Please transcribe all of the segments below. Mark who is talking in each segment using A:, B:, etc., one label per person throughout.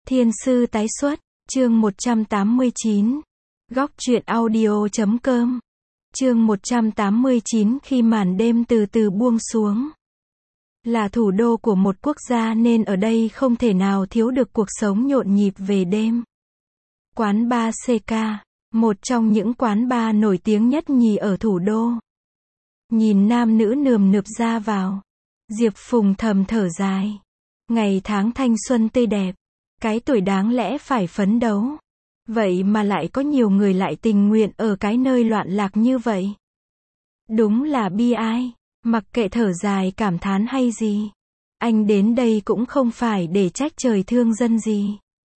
A: Thiên sư tái xuất, chương 189. Góc truyện audio.com. Chương 189 khi màn đêm từ từ buông xuống. Là thủ đô của một quốc gia nên ở đây không thể nào thiếu được cuộc sống nhộn nhịp về đêm. Quán bar CK, một trong những quán bar nổi tiếng nhất nhì ở thủ đô. Nhìn nam nữ nườm nượp ra vào, Diệp Phùng thầm thở dài. Ngày tháng thanh xuân tươi đẹp, cái tuổi đáng lẽ phải phấn đấu. Vậy mà lại có nhiều người lại tình nguyện ở cái nơi loạn lạc như vậy. Đúng là bi ai, mặc kệ thở dài cảm thán hay gì. Anh đến đây cũng không phải để trách trời thương dân gì.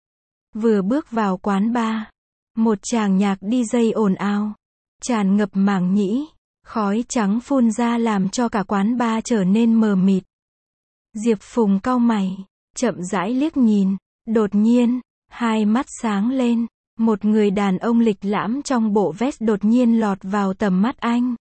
A: Vừa bước vào quán bar, một chàng nhạc DJ ồn ào, tràn ngập màng nhĩ, khói trắng phun ra làm cho cả quán bar trở nên mờ mịt. Diệp Phùng cau mày, chậm rãi liếc nhìn, đột nhiên, hai mắt sáng lên, một người đàn ông lịch lãm trong bộ vest đột nhiên lọt vào tầm mắt anh.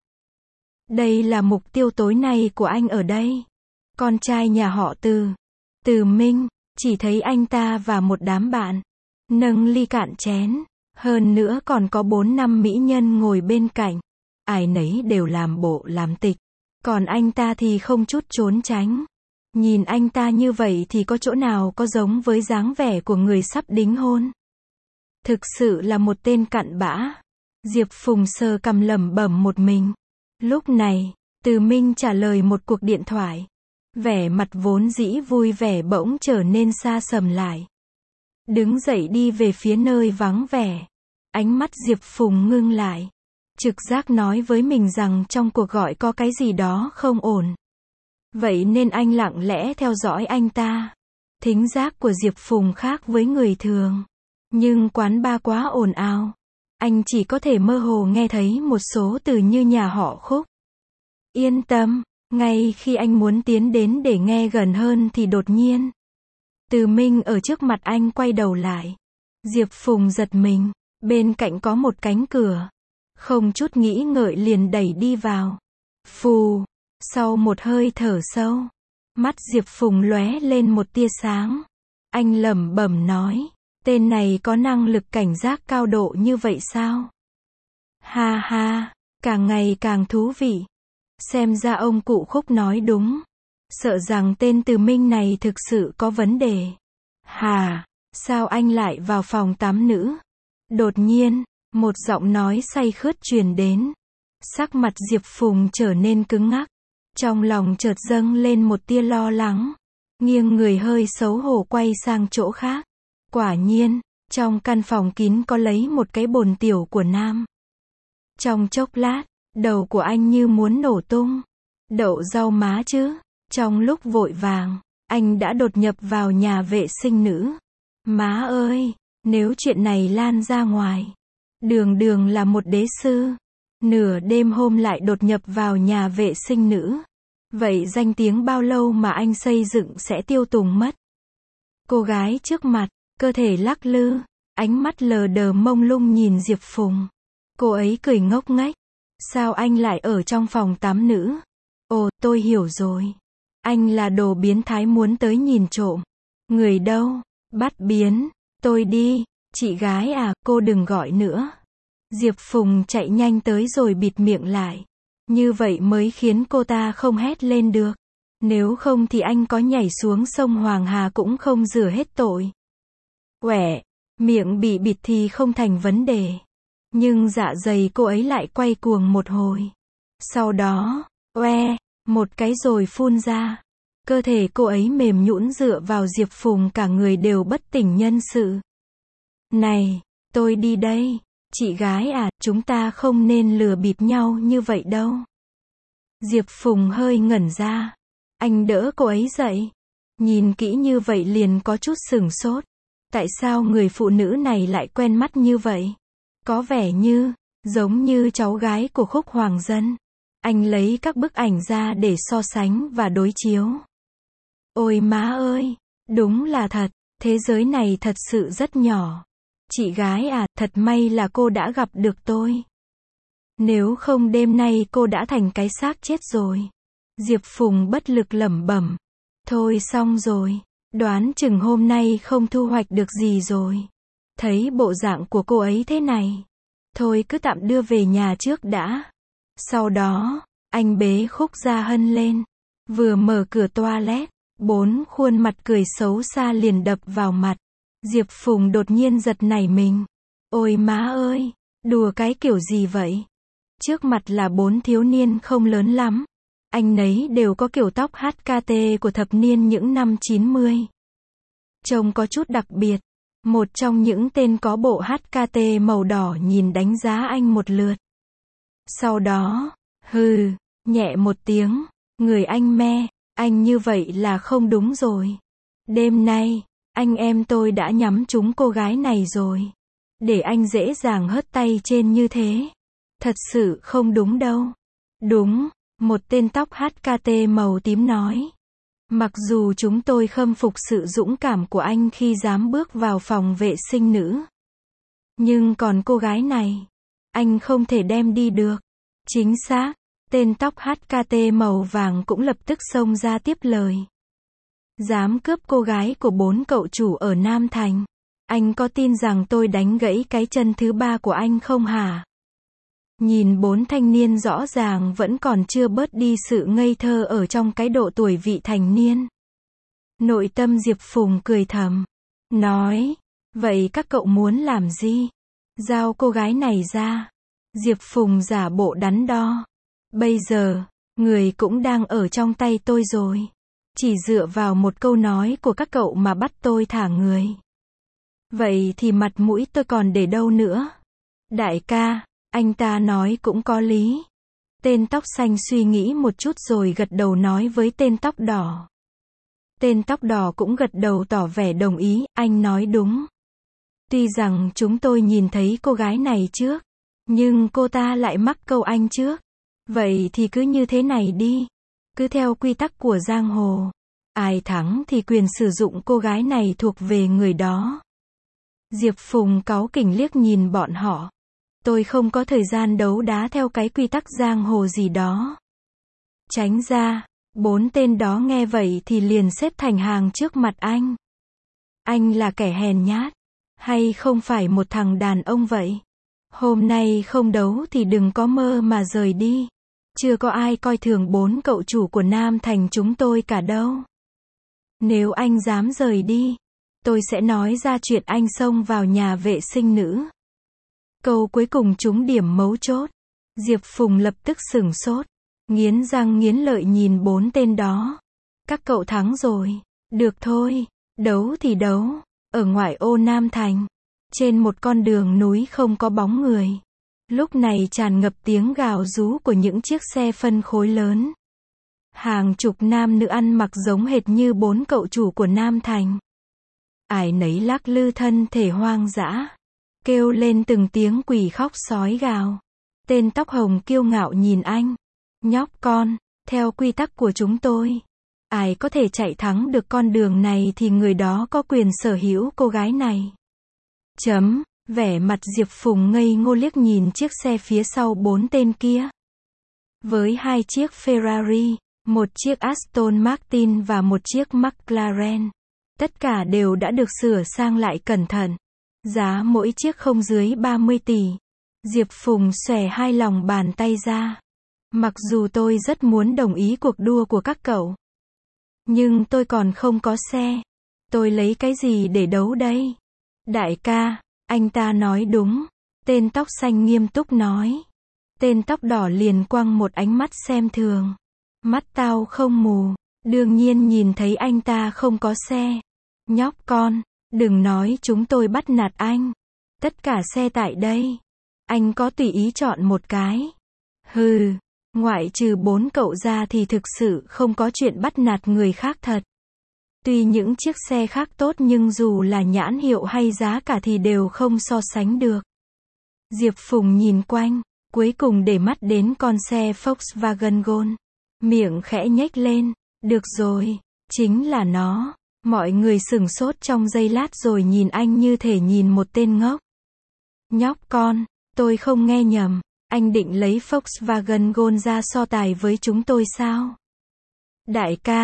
A: Đây là mục tiêu tối nay của anh ở đây. Con trai nhà họ Từ Minh, chỉ thấy anh ta và một đám bạn, nâng ly cạn chén, hơn nữa còn có 4-5 mỹ nhân ngồi bên cạnh. Ai nấy đều làm bộ làm tịch, còn anh ta thì không chút trốn tránh. Nhìn anh ta như vậy thì có chỗ nào có giống với dáng vẻ của người sắp đính hôn. Thực sự là một tên cặn bã. Diệp Phùng sờ cằm lẩm bẩm một mình. Lúc này, Từ Minh trả lời một cuộc điện thoại. Vẻ mặt vốn dĩ vui vẻ bỗng trở nên xa sầm lại. Đứng dậy đi về phía nơi vắng vẻ. Ánh mắt Diệp Phùng ngưng lại. Trực giác nói với mình rằng trong cuộc gọi có cái gì đó không ổn. Vậy nên anh lặng lẽ theo dõi anh ta. Thính giác của Diệp Phùng khác với người thường. Nhưng quán bar quá ồn ào. Anh chỉ có thể mơ hồ nghe thấy một số từ như nhà họ Khúc. Yên tâm, ngay khi anh muốn tiến đến để nghe gần hơn thì đột nhiên. Từ Minh ở trước mặt anh quay đầu lại. Diệp Phùng giật mình, bên cạnh có một cánh cửa. Không chút nghĩ ngợi liền đẩy đi vào. Phù, sau một hơi thở sâu, mắt Diệp Phùng lóe lên một tia sáng. Anh lẩm bẩm nói. Tên này có năng lực cảnh giác cao độ như vậy sao? Ha ha, càng ngày càng thú vị. Xem ra ông cụ Khúc nói đúng. Sợ rằng tên Từ Minh này thực sự có vấn đề. Hà, sao anh lại vào phòng tắm nữ? Đột nhiên, một giọng nói say khướt truyền đến. Sắc mặt Diệp Phùng trở nên cứng ngắc. Trong lòng chợt dâng lên một tia lo lắng. Nghiêng người hơi xấu hổ quay sang chỗ khác. Quả nhiên, trong căn phòng kín có lấy một cái bồn tiểu của nam. Trong chốc lát, đầu của anh như muốn nổ tung. Đậu rau má chứ. Trong lúc vội vàng, anh đã đột nhập vào nhà vệ sinh nữ. Má ơi, nếu chuyện này lan ra ngoài, đường là một đế sư. Nửa đêm hôm lại đột nhập vào nhà vệ sinh nữ. Vậy danh tiếng bao lâu mà anh xây dựng sẽ tiêu tùng mất. Cô gái trước mặt, cơ thể lắc lư, ánh mắt lờ đờ mông lung nhìn Diệp Phùng. Cô ấy cười ngốc nghếch. Sao anh lại ở trong phòng tắm nữ? Ồ, tôi hiểu rồi. Anh là đồ biến thái muốn tới nhìn trộm. Người đâu? Bắt biến. Tôi đi. Chị gái à, cô đừng gọi nữa. Diệp Phùng chạy nhanh tới rồi bịt miệng lại. Như vậy mới khiến cô ta không hét lên được. Nếu không thì anh có nhảy xuống sông Hoàng Hà cũng không rửa hết tội. Quẻ, miệng bị bịt thì không thành vấn đề. Nhưng dạ dày cô ấy lại quay cuồng một hồi. Sau đó, một cái rồi phun ra. Cơ thể cô ấy mềm nhũn dựa vào Diệp Phùng cả người đều bất tỉnh nhân sự. Này, tôi đi đây. Chị gái à, chúng ta không nên lừa bịp nhau như vậy đâu. Diệp Phùng hơi ngẩn ra. Anh đỡ cô ấy dậy. Nhìn kỹ như vậy liền có chút sửng sốt. Tại sao người phụ nữ này lại quen mắt như vậy? Có vẻ như, giống như cháu gái của Khúc Hoàng Dân. Anh lấy các bức ảnh ra để so sánh và đối chiếu. Ôi má ơi, đúng là thật, thế giới này thật sự rất nhỏ. Chị gái à, thật may là cô đã gặp được tôi. Nếu không đêm nay cô đã thành cái xác chết rồi. Diệp Phùng bất lực lẩm bẩm. Thôi xong rồi. Đoán chừng hôm nay không thu hoạch được gì rồi. Thấy bộ dạng của cô ấy thế này. Thôi cứ tạm đưa về nhà trước đã. Sau đó, anh bế Khúc Gia Hân lên. Vừa mở cửa toilet, 4 khuôn mặt cười xấu xa liền đập vào mặt. Diệp Phùng đột nhiên giật nảy mình. Ôi má ơi, đùa cái kiểu gì vậy? Trước mặt là 4 thiếu niên không lớn lắm. Anh nấy đều có kiểu tóc HKT của thập niên những năm 90. Trông có chút đặc biệt. Một trong những tên có bộ HKT màu đỏ nhìn đánh giá anh một lượt. Sau đó, hừ, nhẹ một tiếng, người anh me, anh như vậy là không đúng rồi. Đêm nay, anh em tôi đã nhắm trúng cô gái này rồi. Để anh dễ dàng hất tay trên như thế. Thật sự không đúng đâu. Đúng, một tên tóc HKT màu tím nói. Mặc dù chúng tôi khâm phục sự dũng cảm của anh khi dám bước vào phòng vệ sinh nữ. Nhưng còn cô gái này, anh không thể đem đi được. Chính xác, tên tóc HKT màu vàng cũng lập tức xông ra tiếp lời. Dám cướp cô gái của 4 cậu chủ ở Nam Thành. Anh có tin rằng tôi đánh gãy cái chân thứ 3 của anh không hả? Nhìn 4 thanh niên rõ ràng vẫn còn chưa bớt đi sự ngây thơ ở trong cái độ tuổi vị thành niên. Nội tâm Diệp Phùng cười thầm. Nói, vậy các cậu muốn làm gì? Giao cô gái này ra. Diệp Phùng giả bộ đắn đo. Bây giờ, người cũng đang ở trong tay tôi rồi. Chỉ dựa vào một câu nói của các cậu mà bắt tôi thả người. Vậy thì mặt mũi tôi còn để đâu nữa? Đại ca, anh ta nói cũng có lý. Tên tóc xanh suy nghĩ một chút rồi gật đầu nói với tên tóc đỏ. Tên tóc đỏ cũng gật đầu tỏ vẻ đồng ý, anh nói đúng. Tuy rằng chúng tôi nhìn thấy cô gái này trước, nhưng cô ta lại mắc câu anh trước. Vậy thì cứ như thế này đi. Cứ theo quy tắc của giang hồ. Ai thắng thì quyền sử dụng cô gái này thuộc về người đó. Diệp Phùng cáu kỉnh liếc nhìn bọn họ. Tôi không có thời gian đấu đá theo cái quy tắc giang hồ gì đó. Tránh ra, 4 tên đó nghe vậy thì liền xếp thành hàng trước mặt anh. Anh là kẻ hèn nhát, hay không phải một thằng đàn ông vậy? Hôm nay không đấu thì đừng có mơ mà rời đi. Chưa có ai coi thường 4 cậu chủ của Nam Thành chúng tôi cả đâu. Nếu anh dám rời đi, tôi sẽ nói ra chuyện anh xông vào nhà vệ sinh nữ. Câu cuối cùng trúng điểm mấu chốt. Diệp Phùng lập tức sửng sốt. Nghiến răng nghiến lợi nhìn 4 tên đó. Các cậu thắng rồi. Được thôi. Đấu thì đấu. Ở ngoại ô Nam Thành. Trên một con đường núi không có bóng người. Lúc này tràn ngập tiếng gào rú của những chiếc xe phân khối lớn. Hàng chục nam nữ ăn mặc giống hệt như 4 cậu chủ của Nam Thành. Ai nấy lắc lư thân thể hoang dã. Kêu lên từng tiếng quỷ khóc sói gào. Tên tóc hồng kiêu ngạo nhìn anh. Nhóc con, theo quy tắc của chúng tôi, ai có thể chạy thắng được con đường này thì người đó có quyền sở hữu cô gái này. Vẻ mặt Diệp Phùng ngây ngô liếc nhìn chiếc xe phía sau 4 tên kia. Với 2 chiếc Ferrari, một chiếc Aston Martin và một chiếc McLaren. Tất cả đều đã được sửa sang lại cẩn thận. Giá mỗi chiếc không dưới 30 tỷ. Diệp Phùng xòe 2 lòng bàn tay ra. Mặc dù tôi rất muốn đồng ý cuộc đua của các cậu. Nhưng tôi còn không có xe. Tôi lấy cái gì để đấu đây? Đại ca, anh ta nói đúng. Tên tóc xanh nghiêm túc nói. Tên tóc đỏ liền quăng một ánh mắt xem thường. Mắt tao không mù. Đương nhiên nhìn thấy anh ta không có xe. Nhóc con, đừng nói chúng tôi bắt nạt anh. Tất cả xe tại đây. Anh có tùy ý chọn một cái. Hừ, ngoại trừ 4 cậu ra thì thực sự không có chuyện bắt nạt người khác thật. Tuy những chiếc xe khác tốt nhưng dù là nhãn hiệu hay giá cả thì đều không so sánh được. Diệp Phùng nhìn quanh, cuối cùng để mắt đến con xe Volkswagen Gol. Miệng khẽ nhếch lên. Được rồi, chính là nó. Mọi người sửng sốt trong giây lát rồi nhìn anh như thể nhìn một tên ngốc. Nhóc con, tôi không nghe nhầm. Anh định lấy Volkswagen Gol ra so tài với chúng tôi sao? Đại ca,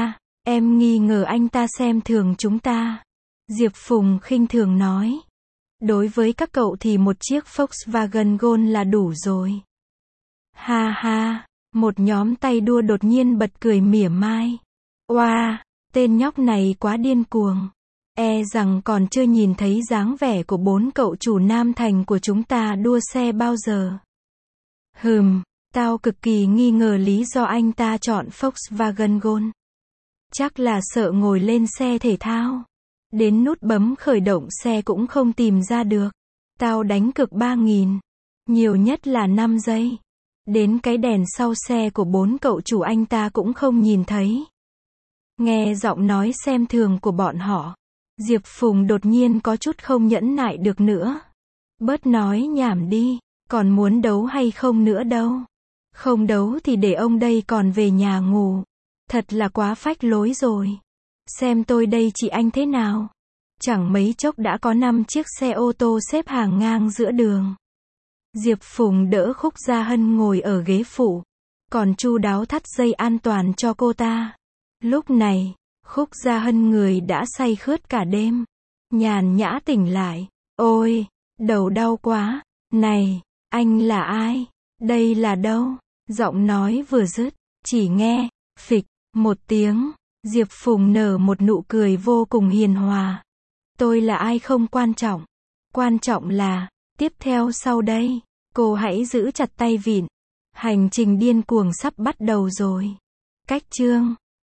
A: Em nghi ngờ anh ta xem thường chúng ta. Diệp Phùng khinh thường nói. Đối với các cậu thì một chiếc Volkswagen Gol là đủ rồi. Ha ha, một nhóm tay đua đột nhiên bật cười mỉa mai. Oa, tên nhóc này quá điên cuồng. E rằng còn chưa nhìn thấy dáng vẻ của 4 cậu chủ Nam Thành của chúng ta đua xe bao giờ. Tao cực kỳ nghi ngờ lý do anh ta chọn Volkswagen Gol. Chắc là sợ ngồi lên xe thể thao. Đến nút bấm khởi động xe cũng không tìm ra được. Tao đánh cược 3.000. Nhiều nhất là 5 giây. Đến cái đèn sau xe của 4 cậu chủ anh ta cũng không nhìn thấy. Nghe giọng nói xem thường của bọn họ, Diệp Phùng đột nhiên có chút không nhẫn nại được nữa. Bớt nói nhảm đi, còn muốn đấu hay không nữa đâu. Không đấu thì để ông đây còn về nhà ngủ. Thật là quá phách lối rồi. Xem tôi đây chị anh thế nào. Chẳng mấy chốc đã có 5 chiếc xe ô tô xếp hàng ngang giữa đường. Diệp Phùng đỡ Khúc Gia Hân ngồi ở ghế phụ, còn chu đáo thắt dây an toàn cho cô ta. Lúc này, Khúc Gia Hân người đã say khướt cả đêm. Nhàn nhã tỉnh lại. Ôi, đầu đau quá. Này, anh là ai? Đây là đâu? Giọng nói vừa dứt, chỉ nghe, phịch, một tiếng, Diệp Phùng nở một nụ cười vô cùng hiền hòa. Tôi là ai không quan trọng. Quan trọng là, tiếp theo sau đây, cô hãy giữ chặt tay vịn. Hành trình điên cuồng sắp bắt đầu rồi. Cách chương